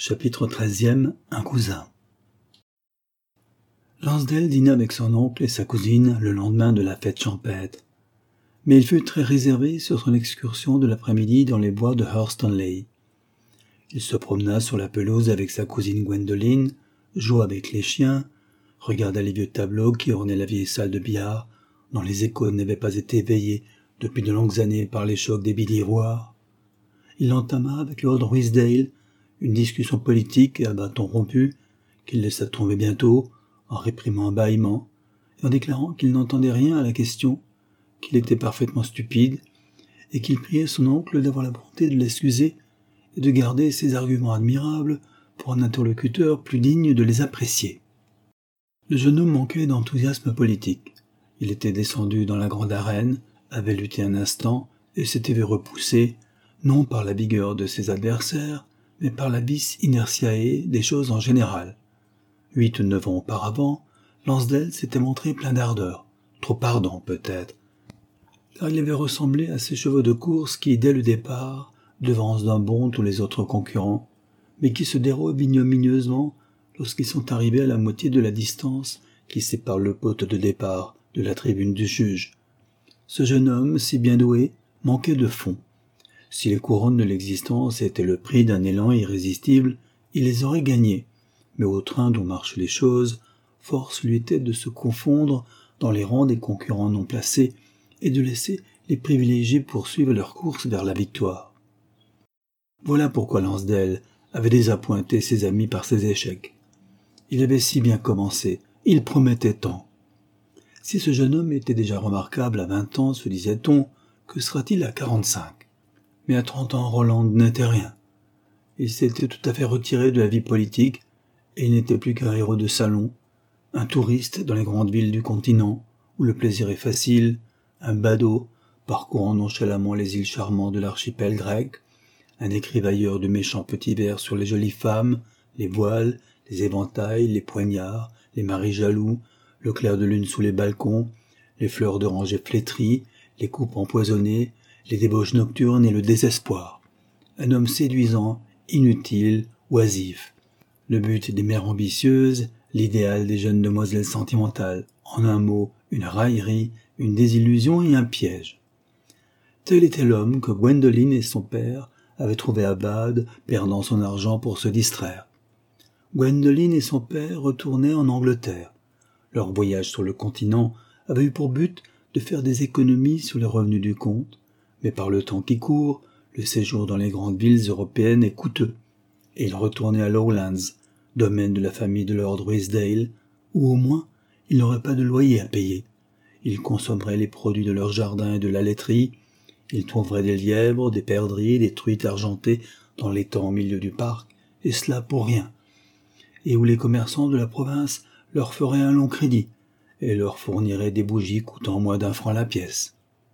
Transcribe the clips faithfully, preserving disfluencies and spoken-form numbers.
Chapitre treizième. Un cousin. Lansdale dîna avec son oncle et sa cousine le lendemain de la fête champêtre. Mais il fut très réservé sur son excursion de l'après-midi dans les bois de Hurstanleigh. Il se promena sur la pelouse avec sa cousine Gwendoline, joua avec les chiens, regarda les vieux tableaux qui ornaient la vieille salle de billard, dont les échos n'avaient pas été éveillés depuis de longues années par les chocs des billes-ivoires. Il entama avec Lord Ruysdael une discussion politique à bâton rompu, qu'il laissa tomber bientôt, en réprimant un bâillement, et en déclarant qu'il n'entendait rien à la question, qu'il était parfaitement stupide, et qu'il priait son oncle d'avoir la bonté de l'excuser et de garder ses arguments admirables pour un interlocuteur plus digne de les apprécier. Le jeune homme manquait d'enthousiasme politique. Il était descendu dans la grande arène, avait lutté un instant, et s'était vu repoussé, non par la vigueur de ses adversaires, mais par la vis inertiae des choses en général. Huit ou neuf ans auparavant, Lansdale s'était montré plein d'ardeur, trop ardent peut-être, car il avait ressemblé à ces chevaux de course qui, dès le départ, devancent d'un bond tous les autres concurrents, mais qui se dérobent ignominieusement lorsqu'ils sont arrivés à la moitié de la distance qui sépare le poste de départ de la tribune du juge. Ce jeune homme, si bien doué, manquait de fond. Si les couronnes de l'existence étaient le prix d'un élan irrésistible, il les aurait gagnées, mais au train dont marchent les choses, force lui était de se confondre dans les rangs des concurrents non placés et de laisser les privilégiés poursuivre leur course vers la victoire. Voilà pourquoi Lansdale avait désappointé ses amis par ses échecs. Il avait si bien commencé, il promettait tant. Si ce jeune homme était déjà remarquable à vingt ans, se disait-on, que sera-t-il à quarante-cinq ? Mais à trente ans, Roland n'était rien. Il s'était tout à fait retiré de la vie politique, et il n'était plus qu'un héros de salon, un touriste dans les grandes villes du continent, où le plaisir est facile, un badaud, parcourant nonchalamment les îles charmantes de l'archipel grec, un écrivailleur de méchants petits vers sur les jolies femmes, les voiles, les éventails, les poignards, les maris jaloux, le clair de lune sous les balcons, les fleurs d'oranger flétries, les coupes empoisonnées, les débauches nocturnes et le désespoir. Un homme séduisant, inutile, oisif. Le but des mères ambitieuses, l'idéal des jeunes demoiselles sentimentales. En un mot, une raillerie, une désillusion et un piège. Tel était l'homme que Gwendoline et son père avaient trouvé à Bade, perdant son argent pour se distraire. Gwendoline et son père retournaient en Angleterre. Leur voyage sur le continent avait eu pour but de faire des économies sur les revenus du comte, mais par le temps qui court, le séjour dans les grandes villes européennes est coûteux, et ils retournaient à Lowlands, domaine de la famille de Lord Ruysdael, où au moins ils n'auraient pas de loyer à payer. Ils consommeraient les produits de leur jardin et de la laiterie, ils trouveraient des lièvres, des perdrix, des truites argentées dans l'étang au milieu du parc, et cela pour rien, et où les commerçants de la province leur feraient un long crédit, et leur fourniraient des bougies coûtant moins d'un franc la pièce.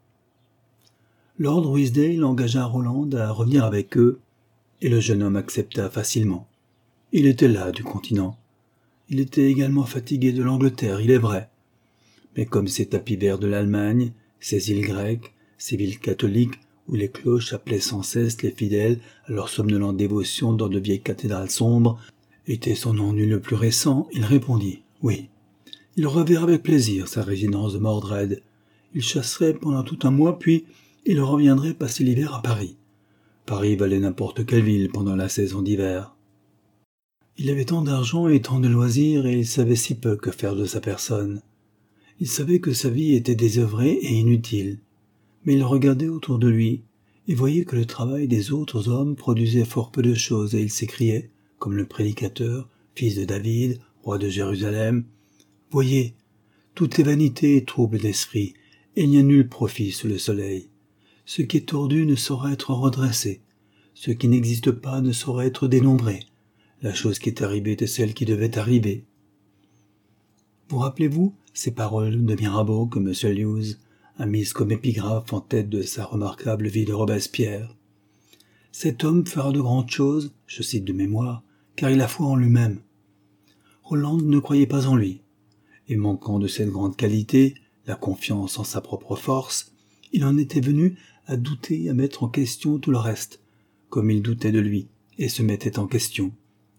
Lord Ruysdael engagea Roland à revenir avec eux, et le jeune homme accepta facilement. Il était là du continent. Il était également fatigué de l'Angleterre, il est vrai. Mais comme ces tapis verts de l'Allemagne, ces îles grecques, ces villes catholiques où les cloches appelaient sans cesse les fidèles à leur somnolente dévotion dans de vieilles cathédrales sombres, était son ennui le plus récent, il répondit « oui ». Il reverrait avec plaisir sa résidence de Mordred. Il chasserait pendant tout un mois, puis il reviendrait passer l'hiver à Paris. Paris valait n'importe quelle ville pendant la saison d'hiver. Il avait tant d'argent et tant de loisirs, et il savait si peu que faire de sa personne. Il savait que sa vie était désœuvrée et inutile, mais il regardait autour de lui, et voyait que le travail des autres hommes produisait fort peu de choses, et il s'écriait, comme le prédicateur, fils de David, roi de Jérusalem, « Voyez, tout est vanité et trouble d'esprit, et il n'y a nul profit sous le soleil. Ce qui est tordu ne saura être redressé, ce qui n'existe pas ne saura être dénombré. La chose qui est arrivée est celle qui devait arriver. » Vous rappelez-vous ces paroles de Mirabeau que M. Lewes a mises comme épigraphe en tête de sa remarquable vie de Robespierre? Cet homme fera de grandes choses, je cite de mémoire, car il a foi en lui-même. Roland ne croyait pas en lui, et manquant de cette grande qualité, la confiance en sa propre force, il en était venu à douter et à mettre en question tout le reste, comme il doutait de lui et se mettait en question.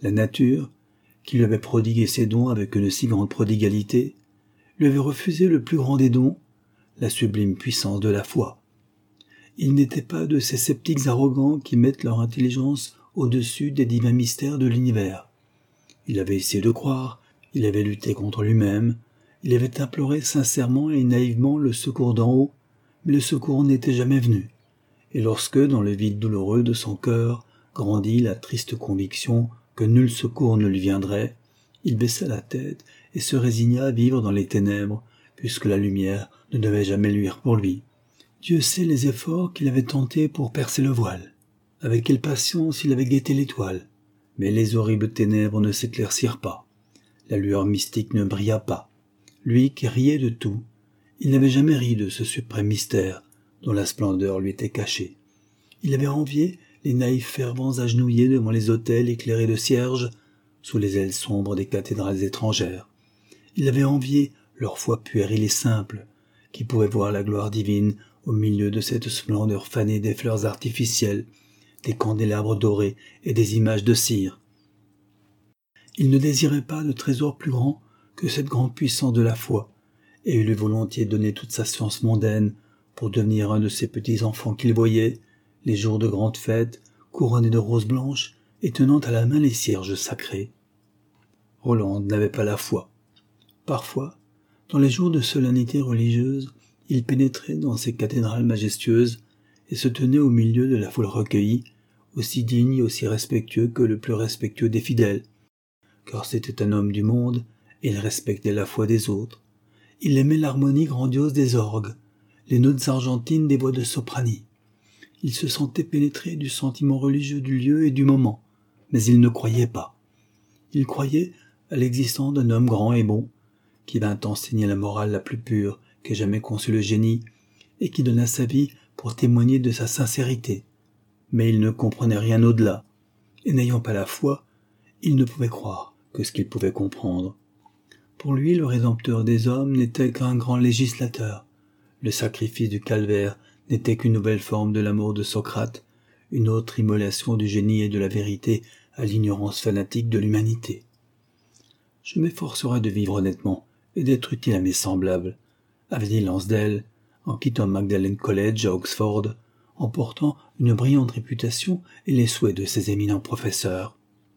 La nature, qui lui avait prodigué ses dons avec une si grande prodigalité, lui avait refusé le plus grand des dons, la sublime puissance de la foi. Il n'était pas de ces sceptiques arrogants qui mettent leur intelligence au-dessus des divins mystères de l'univers. Il avait essayé de croire, il avait lutté contre lui-même, il avait imploré sincèrement et naïvement le secours d'en haut, mais le secours n'était jamais venu. Et lorsque, dans le vide douloureux de son cœur, grandit la triste conviction que nul secours ne lui viendrait, il baissa la tête et se résigna à vivre dans les ténèbres, puisque la lumière ne devait jamais luire pour lui. Dieu sait les efforts qu'il avait tentés pour percer le voile. Avec quelle patience il avait guetté l'étoile. Mais les horribles ténèbres ne s'éclaircirent pas. La lueur mystique ne brilla pas. Lui qui riait de tout, il n'avait jamais ri de ce suprême mystère dont la splendeur lui était cachée. Il avait envié les naïfs fervents agenouillés devant les autels éclairés de cierges, sous les ailes sombres des cathédrales étrangères. Il avait envié leur foi puérile et simple, qui pouvait voir la gloire divine au milieu de cette splendeur fanée des fleurs artificielles, des candélabres dorés et des images de cire. Il ne désirait pas de trésor plus grand que cette grande puissance de la foi, et il eût volontiers donné toute sa science mondaine pour devenir un de ces petits enfants qu'il voyait, les jours de grandes fêtes, couronnés de roses blanches et tenant à la main les cierges sacrés. Roland n'avait pas la foi. Parfois, dans les jours de solennité religieuse, il pénétrait dans ces cathédrales majestueuses et se tenait au milieu de la foule recueillie, aussi digne et aussi respectueux que le plus respectueux des fidèles, car c'était un homme du monde et il respectait la foi des autres. Il aimait l'harmonie grandiose des orgues, les notes argentines des voix de soprani. Il se sentait pénétré du sentiment religieux du lieu et du moment, mais il ne croyait pas. Il croyait à l'existence d'un homme grand et bon, qui vint enseigner la morale la plus pure qu'ait jamais conçu le génie, et qui donna sa vie pour témoigner de sa sincérité. Mais il ne comprenait rien au-delà, et n'ayant pas la foi, il ne pouvait croire que ce qu'il pouvait comprendre. Pour lui, le Rédempteur des hommes n'était qu'un grand législateur. Le sacrifice du calvaire n'était qu'une nouvelle forme de l'amour de Socrate, une autre immolation du génie et de la vérité à l'ignorance fanatique de l'humanité. Je m'efforcerai de vivre honnêtement et d'être utile à mes semblables, avait dit Lansdale, en quittant Magdalen College à Oxford, en portant une brillante réputation et les souhaits de ses éminents professeurs.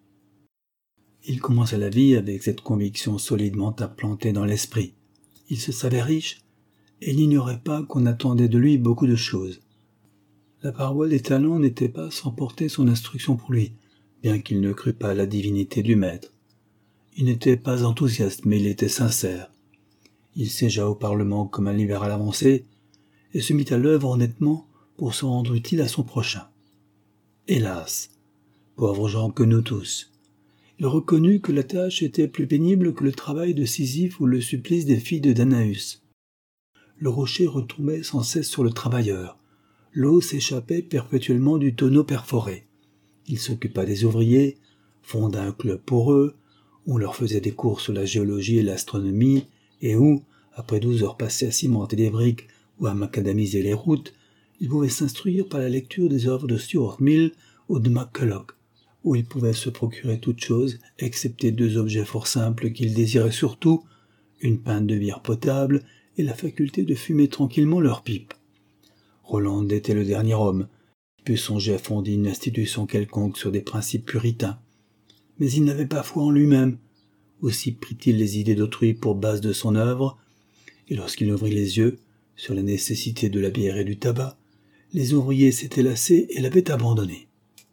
Il commença la vie avec cette conviction solidement implantée dans l'esprit. Il se savait riche, et il n'ignorait pas qu'on attendait de lui beaucoup de choses. La parole des talents n'était pas sans porter son instruction pour lui, bien qu'il ne crût pas à la divinité du maître. Il n'était pas enthousiaste, mais il était sincère. Il siégea au Parlement comme un libéral avancé, et se mit à l'œuvre honnêtement pour se rendre utile à son prochain. Hélas, pauvres gens que nous tous, il reconnut que la tâche était plus pénible que le travail de Sisyphe ou le supplice des filles de Danaüs. Le rocher retombait sans cesse sur le travailleur. L'eau s'échappait perpétuellement du tonneau perforé. Il s'occupa des ouvriers, fonda un club pour eux, on leur faisait des cours sur la géologie et l'astronomie, et où, après douze heures passées à cimenter des briques ou à macadamiser les routes, ils pouvaient s'instruire par la lecture des œuvres de Stuart Mill ou de McCulloch, où ils pouvaient se procurer toutes choses, excepté deux objets fort simples qu'ils désiraient surtout, une pinte de bière potable et la faculté de fumer tranquillement leur pipe. Roland était le dernier homme qui put songer à fonder une institution quelconque sur des principes puritains. Mais il n'avait pas foi en lui-même. Aussi prit-il les idées d'autrui pour base de son œuvre, et lorsqu'il ouvrit les yeux sur la nécessité de la bière et du tabac, les ouvriers s'étaient lassés et l'avaient abandonné.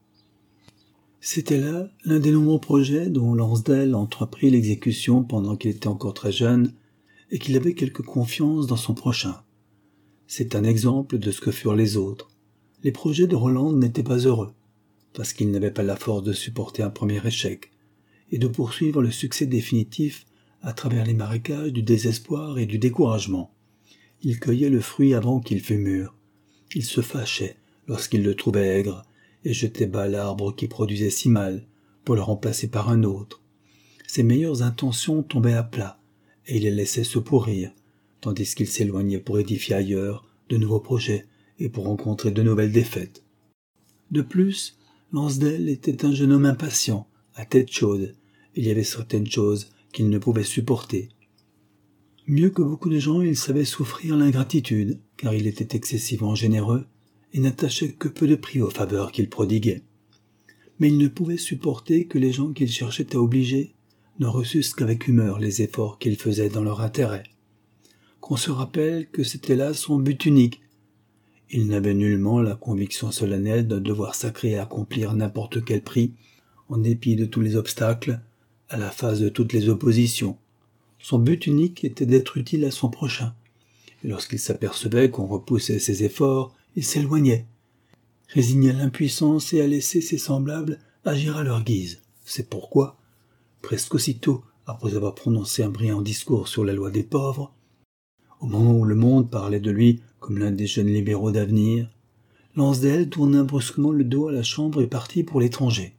C'était là l'un des nombreux projets dont Lansdale entreprit l'exécution pendant qu'il était encore très jeune et qu'il avait quelque confiance dans son prochain. C'est un exemple de ce que furent les autres. Les projets de Roland n'étaient pas heureux, parce qu'il n'avait pas la force de supporter un premier échec, et de poursuivre le succès définitif à travers les marécages du désespoir et du découragement. Il cueillait le fruit avant qu'il fût mûr. Il se fâchait lorsqu'il le trouvait aigre, et jetait bas l'arbre qui produisait si mal, pour le remplacer par un autre. Ses meilleures intentions tombaient à plat, et il les laissait se pourrir, tandis qu'il s'éloignait pour édifier ailleurs de nouveaux projets et pour rencontrer de nouvelles défaites. De plus, Lansdale était un jeune homme impatient, à tête chaude. Il y avait certaines choses qu'il ne pouvait supporter. Mieux que beaucoup de gens, il savait souffrir l'ingratitude, car il était excessivement généreux et n'attachait que peu de prix aux faveurs qu'il prodiguait. Mais il ne pouvait supporter que les gens qu'il cherchait à obliger ne reçussent qu'avec humeur les efforts qu'il faisait dans leur intérêt. Qu'on se rappelle que c'était là son but unique. Il n'avait nullement la conviction solennelle d'un devoir sacré à accomplir à n'importe quel prix, en dépit de tous les obstacles, à la face de toutes les oppositions. Son but unique était d'être utile à son prochain, et lorsqu'il s'apercevait qu'on repoussait ses efforts, il s'éloignait, résigné à l'impuissance et à laisser ses semblables agir à leur guise. C'est pourquoi, presque aussitôt, après avoir prononcé un brillant discours sur la loi des pauvres, au moment où le monde parlait de lui comme l'un des jeunes libéraux d'avenir, Lansdale tourna brusquement le dos à la chambre et partit pour l'étranger.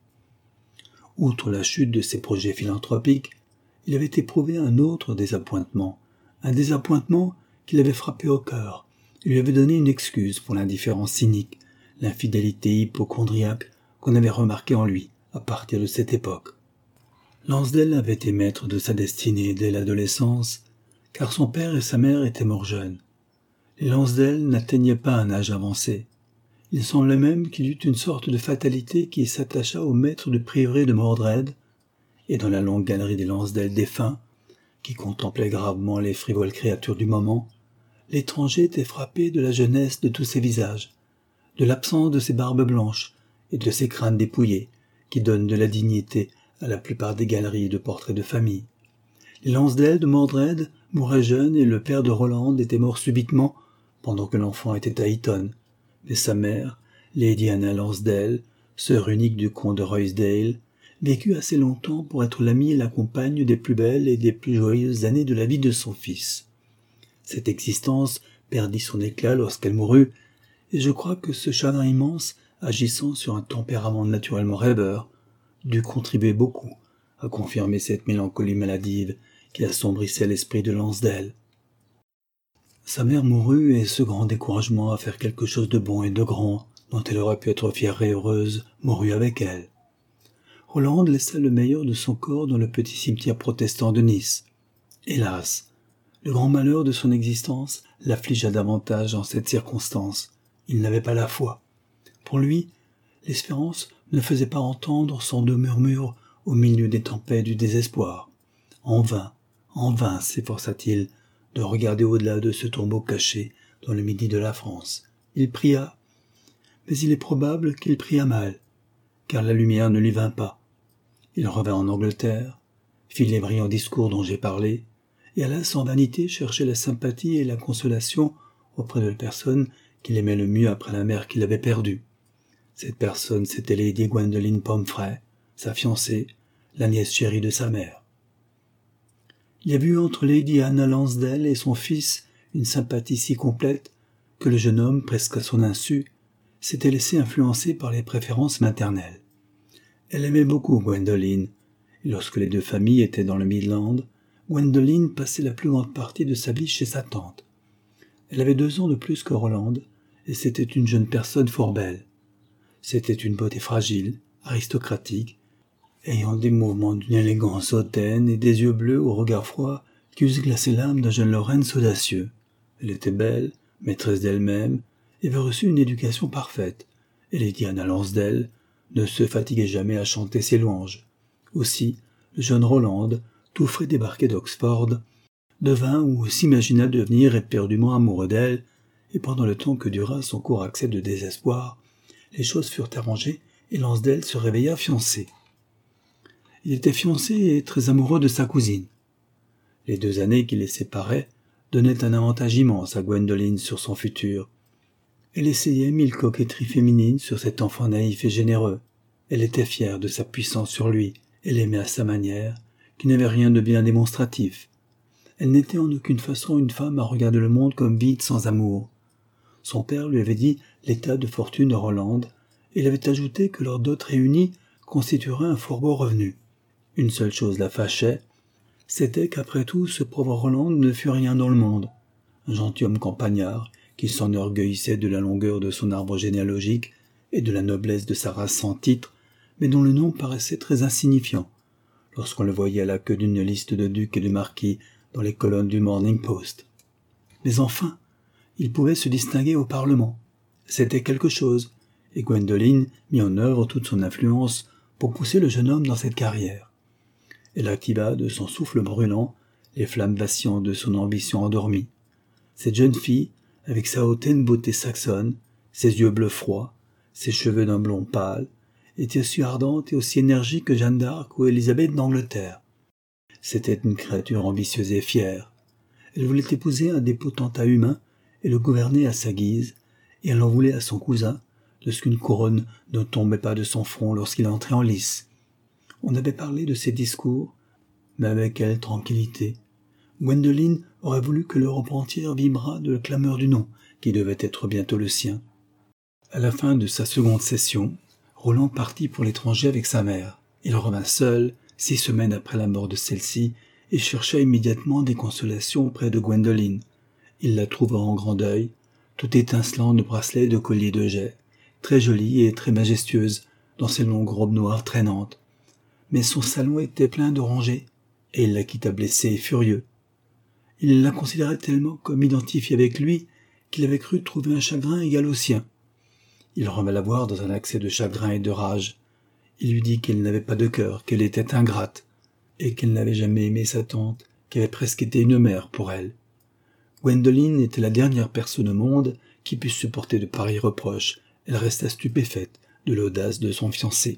Outre la chute de ses projets philanthropiques, il avait éprouvé un autre désappointement, un désappointement qui l'avait frappé au cœur, et lui avait donné une excuse pour l'indifférence cynique, l'infidélité hypocondriaque qu'on avait remarquée en lui à partir de cette époque. Lansdale avait été maître de sa destinée dès l'adolescence, car son père et sa mère étaient morts jeunes. Les Lansdale n'atteignaient pas un âge avancé. Il semblait même qu'il y eut une sorte de fatalité qui s'attacha au maître de prieuré de Mordred, et dans la longue galerie des Lansdale défunts, qui contemplait gravement les frivoles créatures du moment, l'étranger était frappé de la jeunesse de tous ces visages, de l'absence de ces barbes blanches et de ces crânes dépouillés, qui donnent de la dignité à la plupart des galeries de portraits de famille. Les Lansdale de Mordred mouraient jeunes et le père de Roland était mort subitement pendant que l'enfant était à Eton, mais sa mère, Lady Anna Lansdale, sœur unique du comte de Ruysdael, vécut assez longtemps pour être l'amie et la compagne des plus belles et des plus joyeuses années de la vie de son fils. Cette existence perdit son éclat lorsqu'elle mourut, et je crois que ce chagrin immense, agissant sur un tempérament naturellement rêveur, dut contribuer beaucoup à confirmer cette mélancolie maladive qui assombrissait l'esprit de Lansdale. Sa mère mourut et ce grand découragement à faire quelque chose de bon et de grand, dont elle aurait pu être fière et heureuse, mourut avec elle. Roland laissa le meilleur de son corps dans le petit cimetière protestant de Nice. Hélas, le grand malheur de son existence l'affligea davantage en cette circonstance. Il n'avait pas la foi. Pour lui, l'espérance ne faisait pas entendre son doux murmure au milieu des tempêtes du désespoir. En vain, en vain s'efforça-t-il de regarder au-delà de ce tombeau caché dans le midi de la France. Il pria, mais il est probable qu'il pria mal, car la lumière ne lui vint pas. Il revint en Angleterre, fit les brillants discours dont j'ai parlé, et alla sans vanité chercher la sympathie et la consolation auprès de la personne qu'il aimait le mieux après la mère qu'il avait perdue. Cette personne, c'était Lady Gwendoline Pomfrey, sa fiancée, la nièce chérie de sa mère. Il y avait eu entre Lady Anna Lansdale et son fils une sympathie si complète que le jeune homme, presque à son insu, s'était laissé influencer par les préférences maternelles. Elle aimait beaucoup Gwendoline, et lorsque les deux familles étaient dans le Midland, Gwendoline passait la plus grande partie de sa vie chez sa tante. Elle avait deux ans de plus que Roland, et c'était une jeune personne fort belle. C'était une beauté fragile, aristocratique, ayant des mouvements d'une élégance hautaine et des yeux bleus au regard froid qui eussent glacé l'âme d'un jeune Lawrence audacieux. Elle était belle, maîtresse d'elle-même, et avait reçu une éducation parfaite, et Lady Anna Lansdale ne se fatiguait jamais à chanter ses louanges. Aussi, le jeune Roland, tout frais débarqué d'Oxford, devint ou s'imagina devenir éperdument amoureux d'elle, et pendant le temps que dura son court accès de désespoir, les choses furent arrangées et Lansdale se réveilla fiancé. Il était fiancé et très amoureux de sa cousine. Les deux années qui les séparaient donnaient un avantage immense à Gwendoline sur son futur. Elle essayait mille coquetteries féminines sur cet enfant naïf et généreux. Elle était fière de sa puissance sur lui, et l'aimait à sa manière, qui n'avait rien de bien démonstratif. Elle n'était en aucune façon une femme à regarder le monde comme vide sans amour. Son père lui avait dit l'état de fortune de Roland, et il avait ajouté que leur dot réunie constituerait un fort beau revenu. Une seule chose la fâchait, c'était qu'après tout ce pauvre Roland ne fût rien dans le monde. Un gentilhomme campagnard, qui s'enorgueillissait de la longueur de son arbre généalogique et de la noblesse de sa race sans titre, mais dont le nom paraissait très insignifiant lorsqu'on le voyait à la queue d'une liste de ducs et de marquis dans les colonnes du Morning Post. Mais enfin, il pouvait se distinguer au Parlement. C'était quelque chose, et Gwendoline mit en œuvre toute son influence pour pousser le jeune homme dans cette carrière. Elle activa de son souffle brûlant les flammes vacillantes de son ambition endormie. Cette jeune fille, avec sa hautaine beauté saxonne, ses yeux bleus froids, ses cheveux d'un blond pâle, était aussi ardente et aussi énergique que Jeanne d'Arc ou Élisabeth d'Angleterre. C'était une créature ambitieuse et fière. Elle voulait épouser un des potentats humains et le gouverner à sa guise, et elle en voulait à son cousin, de ce qu'une couronne ne tombait pas de son front lorsqu'il entrait en lice. On avait parlé de ses discours, mais avec quelle tranquillité. Gwendoline aurait voulu que l'Europe entière vibrât de la clameur du nom, qui devait être bientôt le sien. À la fin de sa seconde session, Roland partit pour l'étranger avec sa mère. Il revint seul, six semaines après la mort de celle-ci, et chercha immédiatement des consolations auprès de Gwendoline. Il la trouva en grand deuil, tout étincelant de bracelets et de colliers de jais, très jolie et très majestueuse, dans ses longues robes noires traînantes. Mais son salon était plein de rongées, et il la quitta blessé et furieux. Il la considérait tellement comme identifiée avec lui qu'il avait cru trouver un chagrin égal au sien. Il revint la voir dans un accès de chagrin et de rage. Il lui dit qu'elle n'avait pas de cœur, qu'elle était ingrate, et qu'elle n'avait jamais aimé sa tante, qui avait presque été une mère pour elle. Gwendoline était la dernière personne au monde qui pût supporter de pareils reproches. Elle resta stupéfaite de l'audace de son fiancé.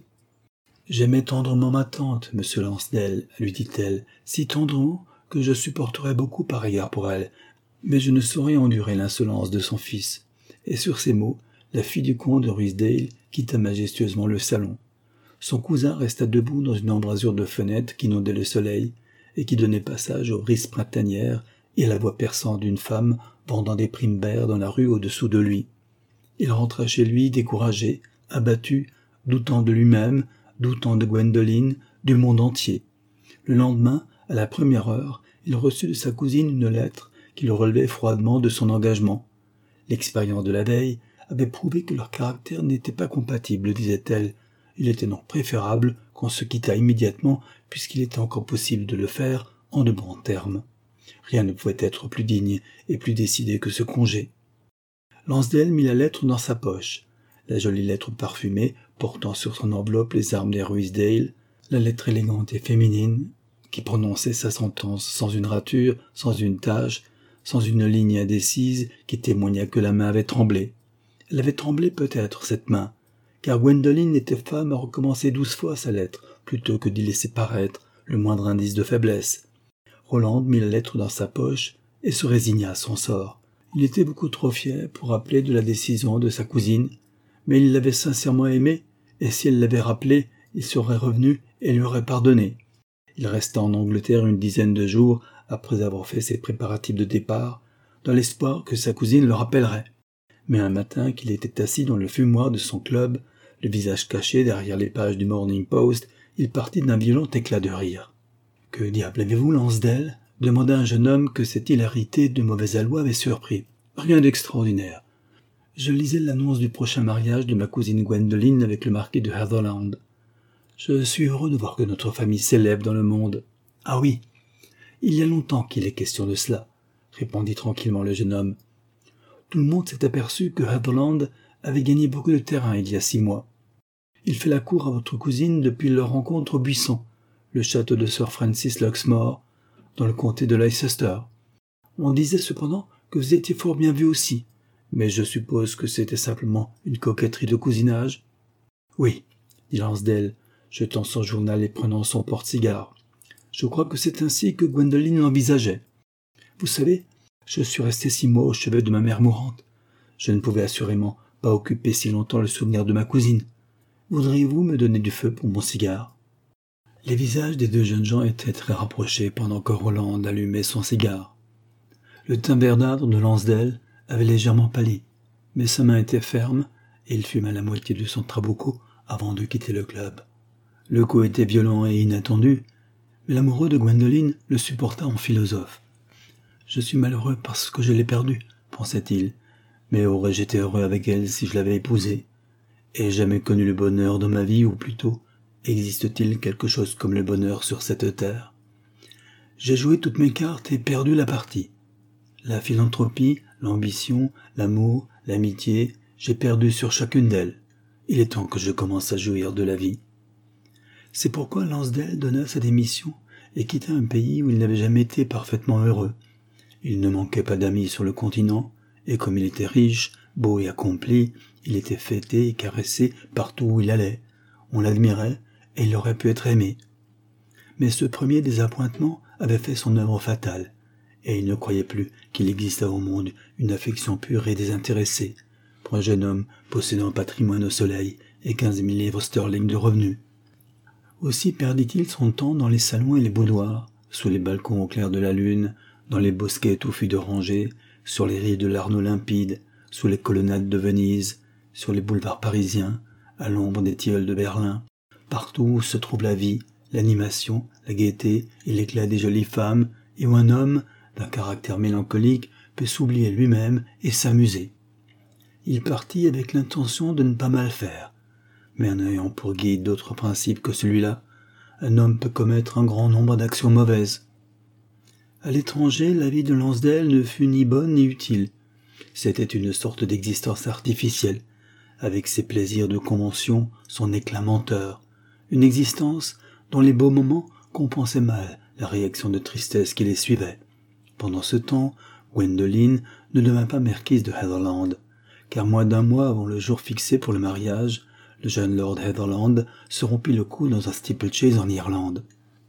« J'aimais tendrement ma tante, monsieur Lansdale, lui dit-elle, si tendrement que je supporterais beaucoup par égard pour elle, mais je ne saurais endurer l'insolence de son fils. » Et sur ces mots, la fille du comte de Ruysdael quitta majestueusement le salon. Son cousin resta debout dans une embrasure de fenêtre qui inondait le soleil et qui donnait passage aux brises printanières et à la voix perçante d'une femme vendant des primebères dans la rue au-dessous de lui. Il rentra chez lui découragé, abattu, doutant de lui-même, doutant de Gwendoline, du monde entier. Le lendemain, à la première heure, il reçut de sa cousine une lettre qui le relevait froidement de son engagement. L'expérience de la veille avait prouvé que leurs caractères n'étaient pas compatibles, disait-elle. Il était donc préférable qu'on se quittât immédiatement, puisqu'il était encore possible de le faire en de bons termes. Rien ne pouvait être plus digne et plus décidé que ce congé. Lansdale mit la lettre dans sa poche. La jolie lettre parfumée, portant sur son enveloppe les armes des Ruysdael, la lettre élégante et féminine, qui prononçait sa sentence sans une rature, sans une tache, sans une ligne indécise qui témoignait que la main avait tremblé. Elle avait tremblé peut-être, cette main, car Gwendoline était femme à recommencer douze fois sa lettre, plutôt que d'y laisser paraître le moindre indice de faiblesse. Roland mit la lettre dans sa poche et se résigna à son sort. Il était beaucoup trop fier pour rappeler de la décision de sa cousine, mais il l'avait sincèrement aimée, et si elle l'avait rappelé, il serait revenu et lui aurait pardonné. Il resta en Angleterre une dizaine de jours après avoir fait ses préparatifs de départ, dans l'espoir que sa cousine le rappellerait. Mais un matin qu'il était assis dans le fumoir de son club, le visage caché derrière les pages du Morning Post, il partit d'un violent éclat de rire. « Que diable avez-vous, Lansdale ?» demanda un jeune homme que cette hilarité de mauvais aloi avait surpris. « Rien d'extraordinaire. Je lisais l'annonce du prochain mariage de ma cousine Gwendoline avec le marquis de Heatherland. Je suis heureux de voir que notre famille s'élève dans le monde. »« Ah oui, il y a longtemps qu'il est question de cela, » répondit tranquillement le jeune homme. « Tout le monde s'est aperçu que Heatherland avait gagné beaucoup de terrain il y a six mois. Il fait la cour à votre cousine depuis leur rencontre au Buisson, le château de Sir Francis Luxmore, dans le comté de Leicester. On disait cependant que vous étiez fort bien vu aussi, mais je suppose que c'était simplement une coquetterie de cousinage. »« Oui, » dit Lansdale, jetant son journal et prenant son porte-cigare. « Je crois que c'est ainsi que Gwendoline l'envisageait. Vous savez, je suis resté six mois au chevet de ma mère mourante. Je ne pouvais assurément pas occuper si longtemps le souvenir de ma cousine. Voudriez-vous me donner du feu pour mon cigare ?» Les visages des deux jeunes gens étaient très rapprochés pendant que Roland allumait son cigare. Le teint verdâtre de Lansdale avait légèrement pâli, mais sa main était ferme et il fuma la moitié de son trabuco avant de quitter le club. Le coup était violent et inattendu, mais l'amoureux de Gwendoline le supporta en philosophe. « Je suis malheureux parce que je l'ai perdue, pensait-il, mais aurais-je été heureux avec elle si je l'avais épousée? Ai-je jamais connu le bonheur de ma vie, ou plutôt Existe-t-il quelque chose comme le bonheur sur cette terre? J'ai joué toutes mes cartes et perdu la partie. La philanthropie, l'ambition, l'amour, l'amitié, j'ai perdu sur chacune d'elles. Il est temps que je commence à jouir de la vie. C'est pourquoi Lansdale donna sa démission et quitta un pays où il n'avait jamais été parfaitement heureux. Il ne manquait pas d'amis sur le continent, et comme il était riche, beau et accompli, il était fêté et caressé partout où il allait. On l'admirait, et il aurait pu être aimé. Mais ce premier désappointement avait fait son œuvre fatale, et il ne croyait plus qu'il existât au monde une affection pure et désintéressée pour un jeune homme possédant un patrimoine au soleil et quinze mille livres sterling de revenus. Aussi perdit-il son temps dans les salons et les boudoirs, sous les balcons au clair de la lune, dans les bosquets touffus d'orangers, sur les rives de l'Arno limpide, sous les colonnades de Venise, sur les boulevards parisiens, à l'ombre des tilleuls de Berlin, partout où se trouve la vie, l'animation, la gaieté et l'éclat des jolies femmes, et où un homme, d'un caractère mélancolique, peut s'oublier lui-même et s'amuser. Il partit avec l'intention de ne pas mal faire, mais en ayant pour guide d'autres principes que celui-là, un homme peut commettre un grand nombre d'actions mauvaises. À l'étranger, la vie de Lansdale ne fut ni bonne ni utile. C'était une sorte d'existence artificielle, avec ses plaisirs de convention, son éclat menteur, une existence dont les beaux moments compensaient mal la réaction de tristesse qui les suivait. Pendant ce temps, Gwendoline ne devint pas marquise de Heatherland, car moins d'un mois avant le jour fixé pour le mariage, le jeune Lord Heatherland se rompit le cou dans un steeplechase en Irlande.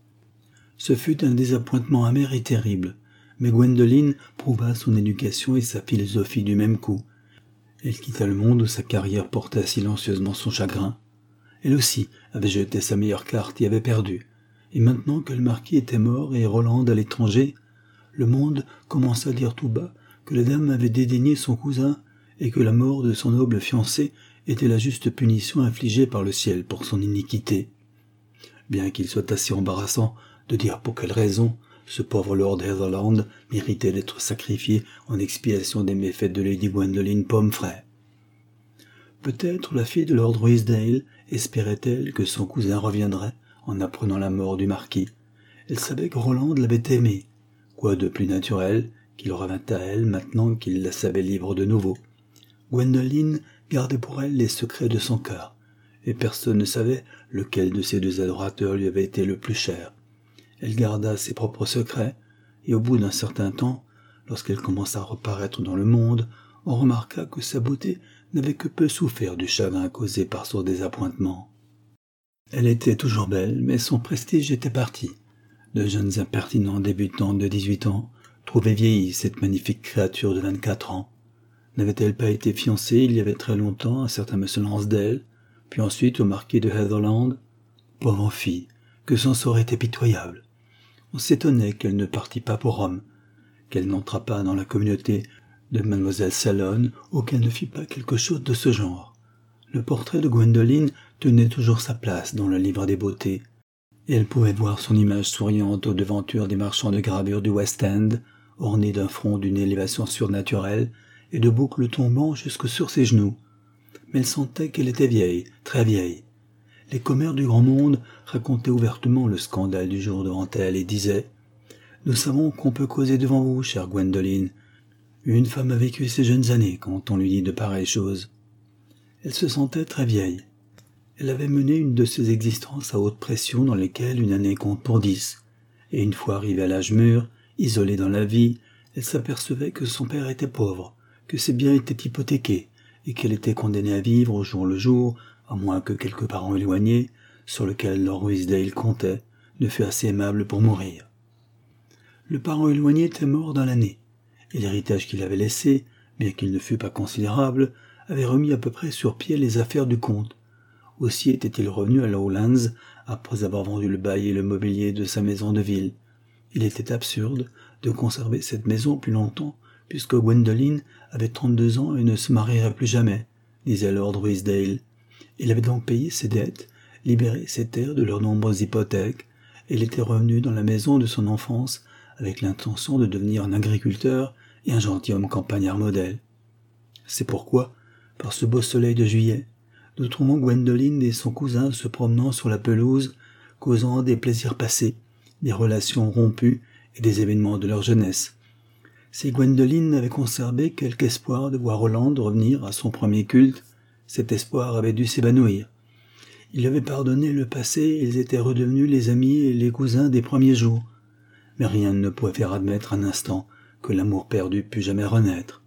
Ce fut un désappointement amer et terrible, mais Gwendoline prouva son éducation et sa philosophie du même coup. Elle quitta le monde où sa carrière porta silencieusement son chagrin. Elle aussi avait jeté sa meilleure carte et avait perdu, et maintenant que le marquis était mort et Roland à l'étranger, le monde commença à dire tout bas que la dame avait dédaigné son cousin et que la mort de son noble fiancé était la juste punition infligée par le ciel pour son iniquité. Bien qu'il soit assez embarrassant de dire pour quelle raison ce pauvre Lord Heatherland méritait d'être sacrifié en expiation des méfaits de Lady Gwendoline Pomfrey. Peut-être la fille de Lord Ruysdael espérait-elle que son cousin reviendrait en apprenant la mort du marquis. Elle savait que Roland l'avait aimée. Quoi de plus naturel qu'il revint à elle maintenant qu'il la savait libre de nouveau. Gwendoline gardait pour elle les secrets de son cœur, et personne ne savait lequel de ces deux adorateurs lui avait été le plus cher. Elle garda ses propres secrets, et au bout d'un certain temps, lorsqu'elle commença à reparaître dans le monde, on remarqua que sa beauté n'avait que peu souffert du chagrin causé par son désappointement. Elle était toujours belle, mais son prestige était parti. De jeunes impertinents débutants de dix-huit ans trouvaient vieillie cette magnifique créature de vingt-quatre ans. N'avait-elle pas été fiancée il y avait très longtemps à un certain monsieur Lansdale, puis ensuite au marquis de Heatherland? Pauvre fille, que son sort était pitoyable. On s'étonnait qu'elle ne partît pas pour Rome, qu'elle n'entrât pas dans la communauté de mademoiselle Salone, ou qu'elle ne fit pas quelque chose de ce genre. Le portrait de Gwendoline tenait toujours sa place dans le livre des beautés, et elle pouvait voir son image souriante aux devantures des marchands de gravure du West End, ornée d'un front d'une élévation surnaturelle et de boucles tombant jusque sur ses genoux. Mais elle sentait qu'elle était vieille, très vieille. Les commères du grand monde racontaient ouvertement le scandale du jour devant elle et disaient « Nous savons qu'on peut causer devant vous, chère Gwendoline. Une femme a vécu ses jeunes années quand on lui dit de pareilles choses. » Elle se sentait très vieille. Elle avait mené une de ces existences à haute pression dans lesquelles une année compte pour dix, et une fois arrivée à l'âge mûr, isolée dans la vie, elle s'apercevait que son père était pauvre, que ses biens étaient hypothéqués, et qu'elle était condamnée à vivre au jour le jour, à moins que quelques parents éloignés, sur lesquels Lord Ruysdael comptait, ne fût assez aimable pour mourir. Le parent éloigné était mort dans l'année, et l'héritage qu'il avait laissé, bien qu'il ne fût pas considérable, avait remis à peu près sur pied les affaires du comte. Aussi était-il revenu à Lowlands après avoir vendu le bail et le mobilier de sa maison de ville. Il était absurde de conserver cette maison plus longtemps, puisque Gwendoline avait trente-deux ans et ne se marierait plus jamais, disait Lord Ruysdael. Il avait donc payé ses dettes, libéré ses terres de leurs nombreuses hypothèques, et il était revenu dans la maison de son enfance avec l'intention de devenir un agriculteur et un gentilhomme campagnard modèle. C'est pourquoi, par ce beau soleil de juillet, D'autres moments, Gwendoline et son cousin se promenant sur la pelouse, causant des plaisirs passés, des relations rompues et des événements de leur jeunesse. Si Gwendoline avait conservé quelque espoir de voir Roland revenir à son premier culte, cet espoir avait dû s'évanouir. Il avait pardonné le passé et ils étaient redevenus les amis et les cousins des premiers jours. Mais rien ne pouvait faire admettre un instant que l'amour perdu pût jamais renaître.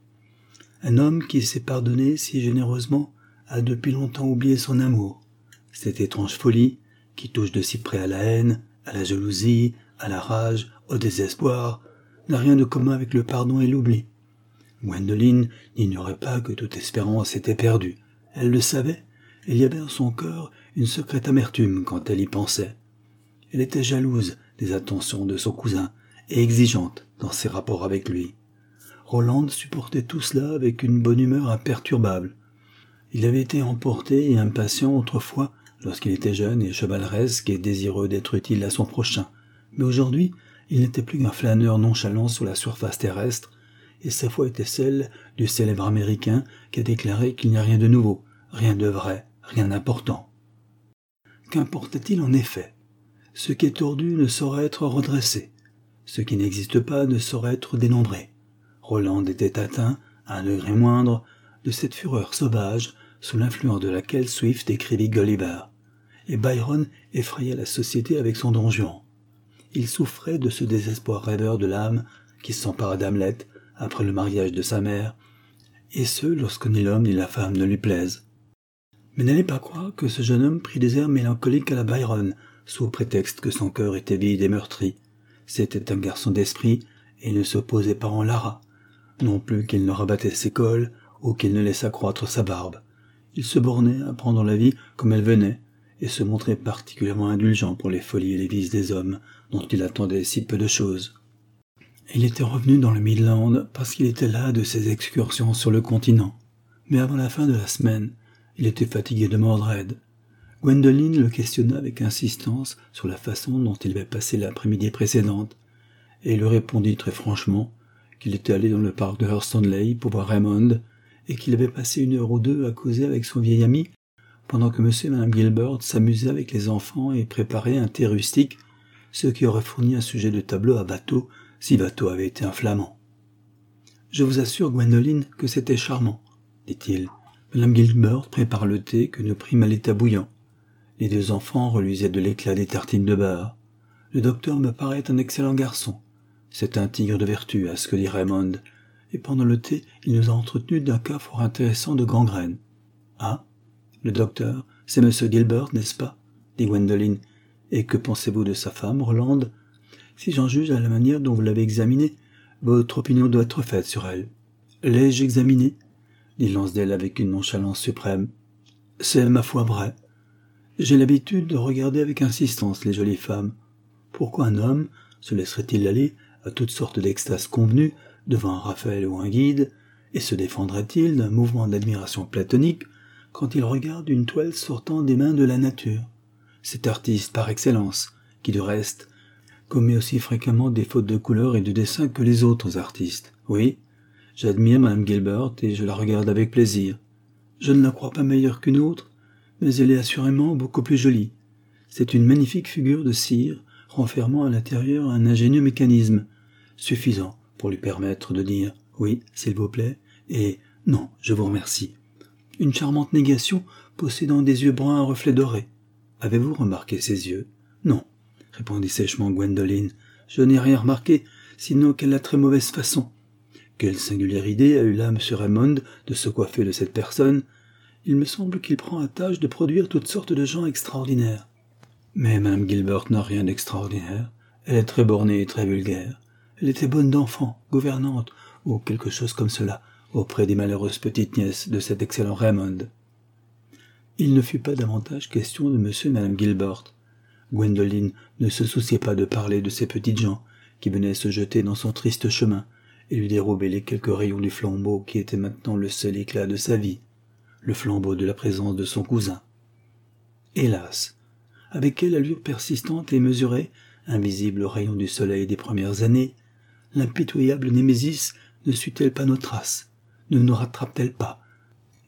Un homme qui s'est pardonné si généreusement a depuis longtemps oublié son amour. Cette étrange folie, qui touche de si près à la haine, à la jalousie, à la rage, au désespoir, n'a rien de commun avec le pardon et l'oubli. Gwendoline n'ignorait pas que toute espérance était perdue. Elle le savait, et il y avait en son cœur une secrète amertume quand elle y pensait. Elle était jalouse des attentions de son cousin et exigeante dans ses rapports avec lui. Roland supportait tout cela avec une bonne humeur imperturbable. Il avait été emporté et impatient autrefois lorsqu'il était jeune et chevaleresque et désireux d'être utile à son prochain. Mais aujourd'hui, il n'était plus qu'un flâneur nonchalant sur la surface terrestre, et sa foi était celle du célèbre Américain qui a déclaré qu'il n'y a rien de nouveau, rien de vrai, rien d'important. Qu'importait-il en effet? Ce qui est tordu ne saurait être redressé. Ce qui n'existe pas ne saurait être dénombré. Roland était atteint, à un degré moindre, de cette fureur sauvage sous l'influence de laquelle Swift écrivit Gulliver, et Byron effrayait la société avec son Don Juan. Il souffrait de ce désespoir rêveur de l'âme qui s'empara d'Hamlet après le mariage de sa mère, et ce lorsque ni l'homme ni la femme ne lui plaisent. Mais n'allez pas croire que ce jeune homme prit des airs mélancoliques à la Byron, sous prétexte que son cœur était vide et meurtri. C'était un garçon d'esprit, et il ne s'opposait pas en Lara, non plus qu'il ne rabattait ses cols, ou qu'il ne laissât croître sa barbe. Il se bornait à prendre la vie comme elle venait, et se montrait particulièrement indulgent pour les folies et les vices des hommes, dont il attendait si peu de choses. Il était revenu dans le Midland parce qu'il était là de ses excursions sur le continent. Mais avant la fin de la semaine, il était fatigué de Mordred. Gwendoline le questionna avec insistance sur la façon dont il avait passé l'après-midi précédente, et il lui répondit très franchement qu'il était allé dans le parc de Hurstanleigh pour voir Raymond, et qu'il avait passé une heure ou deux à causer avec son vieil ami, pendant que monsieur et madame Gilbert s'amusaient avec les enfants et préparaient un thé rustique, ce qui aurait fourni un sujet de tableau à Bateau si Bateau avait été un flamand. « Je vous assure, Gwendoline, que c'était charmant, » dit-il. « Madame Gilbert prépare le thé que nous prîmes à l'état bouillant. Les deux enfants reluisaient de l'éclat des tartines de beurre. Le docteur me paraît un excellent garçon. C'est un tigre de vertu, à ce que dit Raymond, et pendant le thé, il nous a entretenus d'un cas fort intéressant de gangrène. »« Ah, le docteur, c'est monsieur Gilbert, n'est-ce pas ?» dit Gwendoline. « Et que pensez-vous de sa femme, Roland ? Si j'en juge à la manière dont vous l'avez examinée, votre opinion doit être faite sur elle. »« L'ai-je examinée ?» dit Lansdale avec une nonchalance suprême. « C'est ma foi vrai. J'ai l'habitude de regarder avec insistance les jolies femmes. Pourquoi un homme se laisserait-il aller à toutes sortes d'extases convenues devant un Raphaël ou un Guide, et se défendrait-il d'un mouvement d'admiration platonique quand il regarde une toile sortant des mains de la nature? Cet artiste par excellence, qui du reste commet aussi fréquemment des fautes de couleur et de dessin que les autres artistes. Oui, j'admire madame Gilbert et je la regarde avec plaisir. Je ne la crois pas meilleure qu'une autre, mais elle est assurément beaucoup plus jolie. C'est une magnifique figure de cire, renfermant à l'intérieur un ingénieux mécanisme, suffisant pour lui permettre de dire « oui, s'il vous plaît » et « non, je vous remercie ». Une charmante négation possédant des yeux bruns à reflets dorés. Avez-vous remarqué ses yeux? Non, répondit sèchement Gwendoline. Je n'ai rien remarqué, sinon qu'elle a très mauvaise façon. Quelle singulière idée a eu là M. Raymond de se coiffer de cette personne? Il me semble qu'il prend à tâche de produire toutes sortes de gens extraordinaires. Mais Mme Gilbert n'a rien d'extraordinaire. Elle est très bornée et très vulgaire. Elle était bonne d'enfant, gouvernante, ou quelque chose comme cela, auprès des malheureuses petites nièces de cet excellent Raymond. Il ne fut pas davantage question de M. et Mme Gilbert. Gwendoline ne se souciait pas de parler de ces petites gens qui venaient se jeter dans son triste chemin et lui dérober les quelques rayons du flambeau qui était maintenant le seul éclat de sa vie, le flambeau de la présence de son cousin. Hélas, avec quelle allure persistante et mesurée, invisible au rayon du soleil des premières années, l'impitoyable Némésis ne suit-elle pas nos traces, ne nous rattrape-t-elle pas,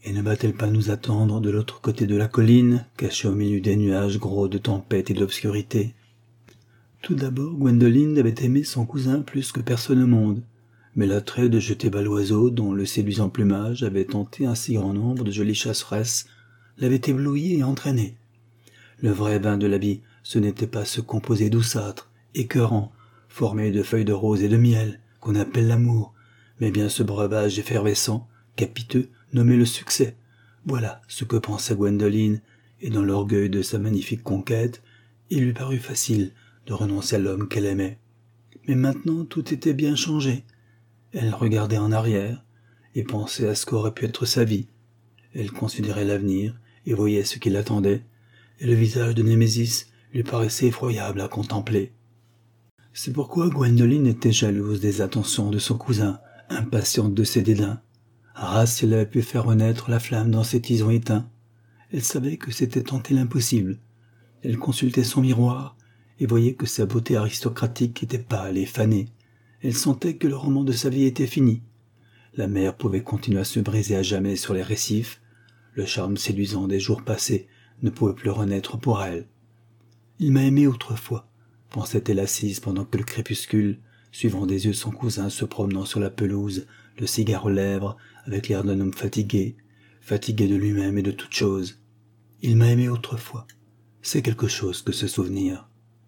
et ne va-t-elle pas nous attendre de l'autre côté de la colline, cachée au milieu des nuages gros de tempête et d'obscurité? Tout d'abord, Gwendoline avait aimé son cousin plus que personne au monde, mais l'attrait de jeter bas l'oiseau dont le séduisant plumage avait tenté un si grand nombre de jolies chasseresses l'avait ébloui et entraîné. Le vrai vin de la vie, ce n'était pas ce composé douceâtre, écœurant, formé de feuilles de rose et de miel, qu'on appelle l'amour, mais bien ce breuvage effervescent, capiteux, nommé le succès. Voilà ce que pensait Gwendoline, et dans l'orgueil de sa magnifique conquête, il lui parut facile de renoncer à l'homme qu'elle aimait. Mais maintenant tout était bien changé. Elle regardait en arrière, et pensait à ce qu'aurait pu être sa vie. Elle considérait l'avenir, et voyait ce qui l'attendait, et le visage de Némésis lui paraissait effroyable à contempler. C'est pourquoi Gwendoline était jalouse des attentions de son cousin, impatiente de ses dédains. Ah, si elle avait pu faire renaître la flamme dans ses tisons éteints. Elle savait que c'était tenter l'impossible. Elle consultait son miroir, et voyait que sa beauté aristocratique était pâle et fanée. Elle sentait que le roman de sa vie était fini. La mer pouvait continuer à se briser à jamais sur les récifs. Le charme séduisant des jours passés ne pouvait plus renaître pour elle. Il m'a aimée autrefois, pensait-elle assise pendant que le crépuscule, suivant des yeux son cousin se promenant sur la pelouse, le cigare aux lèvres, avec l'air d'un homme fatigué, fatigué de lui-même et de toute chose. Il m'a aimée autrefois. C'est quelque chose que ce souvenir.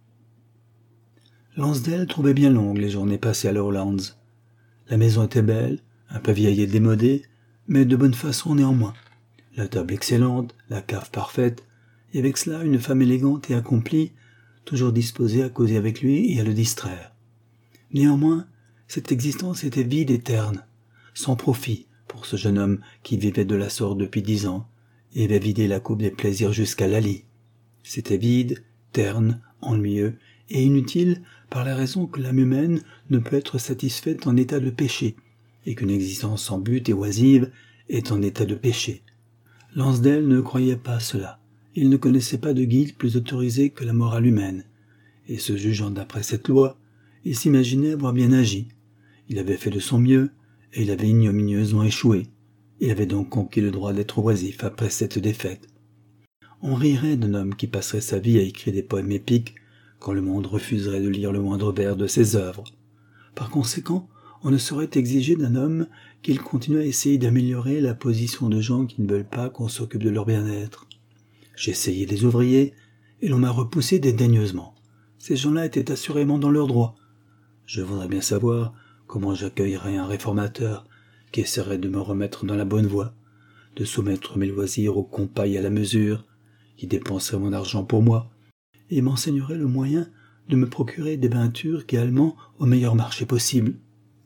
Lansdale trouvait bien longues les journées passées à Lowlands. La maison était belle, un peu vieille et démodée, mais de bonne façon néanmoins. La table excellente, la cave parfaite, et avec cela une femme élégante et accomplie, toujours disposée à causer avec lui et à le distraire. Néanmoins, cette existence était vide et terne, sans profit pour ce jeune homme qui vivait de la sorte depuis dix ans et avait vidé la coupe des plaisirs jusqu'à la lie. C'était vide, terne, ennuyeux et inutile par la raison que l'âme humaine ne peut être satisfaite en état de péché, et qu'une existence sans but et oisive est en état de péché. Lansdale ne croyait pas cela. Il ne connaissait pas de guide plus autorisé que la morale humaine, et se jugeant d'après cette loi, il s'imaginait avoir bien agi. Il avait fait de son mieux, et il avait ignominieusement échoué. Il avait donc conquis le droit d'être oisif après cette défaite. On rirait d'un homme qui passerait sa vie à écrire des poèmes épiques quand le monde refuserait de lire le moindre vers de ses œuvres. Par conséquent, on ne saurait exiger d'un homme qu'il continue à essayer d'améliorer la position de gens qui ne veulent pas qu'on s'occupe de leur bien-être. J'ai essayé des ouvriers, et l'on m'a repoussé dédaigneusement. Ces gens-là étaient assurément dans leur droit. Je voudrais bien savoir comment j'accueillerais un réformateur qui essaierait de me remettre dans la bonne voie, de soumettre mes loisirs au compas et à la mesure, qui dépenserait mon argent pour moi, et m'enseignerait le moyen de me procurer des peintures qui allemands au meilleur marché possible.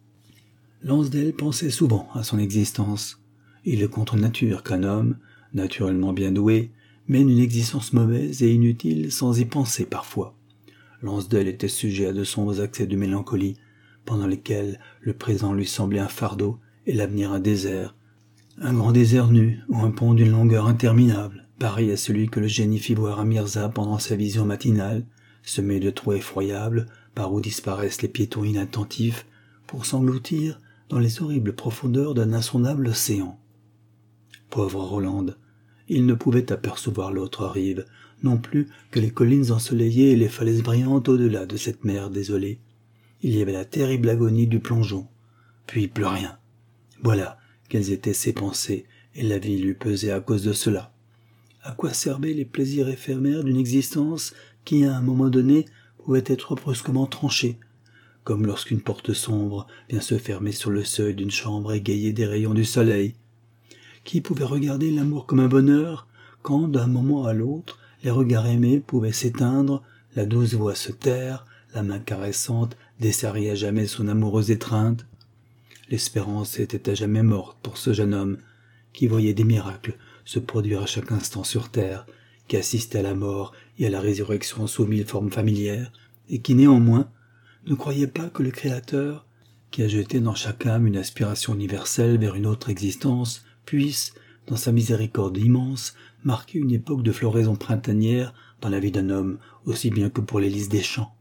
Lansdale pensait souvent à son existence. Il est contre nature qu'un homme, naturellement bien doué, mène une existence mauvaise et inutile sans y penser parfois. Lansdale était sujet à de sombres accès de mélancolie, pendant lesquels le présent lui semblait un fardeau et l'avenir un désert. Un grand désert nu, ou un pont d'une longueur interminable, pareil à celui que le génie fit voir à Mirza pendant sa vision matinale, semé de trous effroyables, par où disparaissent les piétons inattentifs, pour s'engloutir dans les horribles profondeurs d'un insondable océan. Pauvre Rolande, il ne pouvait apercevoir l'autre rive, non plus que les collines ensoleillées et les falaises brillantes au-delà de cette mer désolée. Il y avait la terrible agonie du plongeon, puis plus rien. Voilà quelles étaient ses pensées, et la vie lui pesait à cause de cela. À quoi servaient les plaisirs éphémères d'une existence qui, à un moment donné, pouvait être brusquement tranchée, comme lorsqu'une porte sombre vient se fermer sur le seuil d'une chambre égayée des rayons du soleil? Qui pouvait regarder l'amour comme un bonheur, quand, d'un moment à l'autre, les regards aimés pouvaient s'éteindre, la douce voix se taire, la main caressante desserrer à jamais son amoureuse étreinte? L'espérance était à jamais morte pour ce jeune homme, qui voyait des miracles se produire à chaque instant sur terre, qui assistait à la mort et à la résurrection sous mille formes familières, et qui néanmoins ne croyait pas que le Créateur, qui a jeté dans chaque âme une aspiration universelle vers une autre existence, puisse, dans sa miséricorde immense, marquer une époque de floraison printanière dans la vie d'un homme, aussi bien que pour les lys des champs.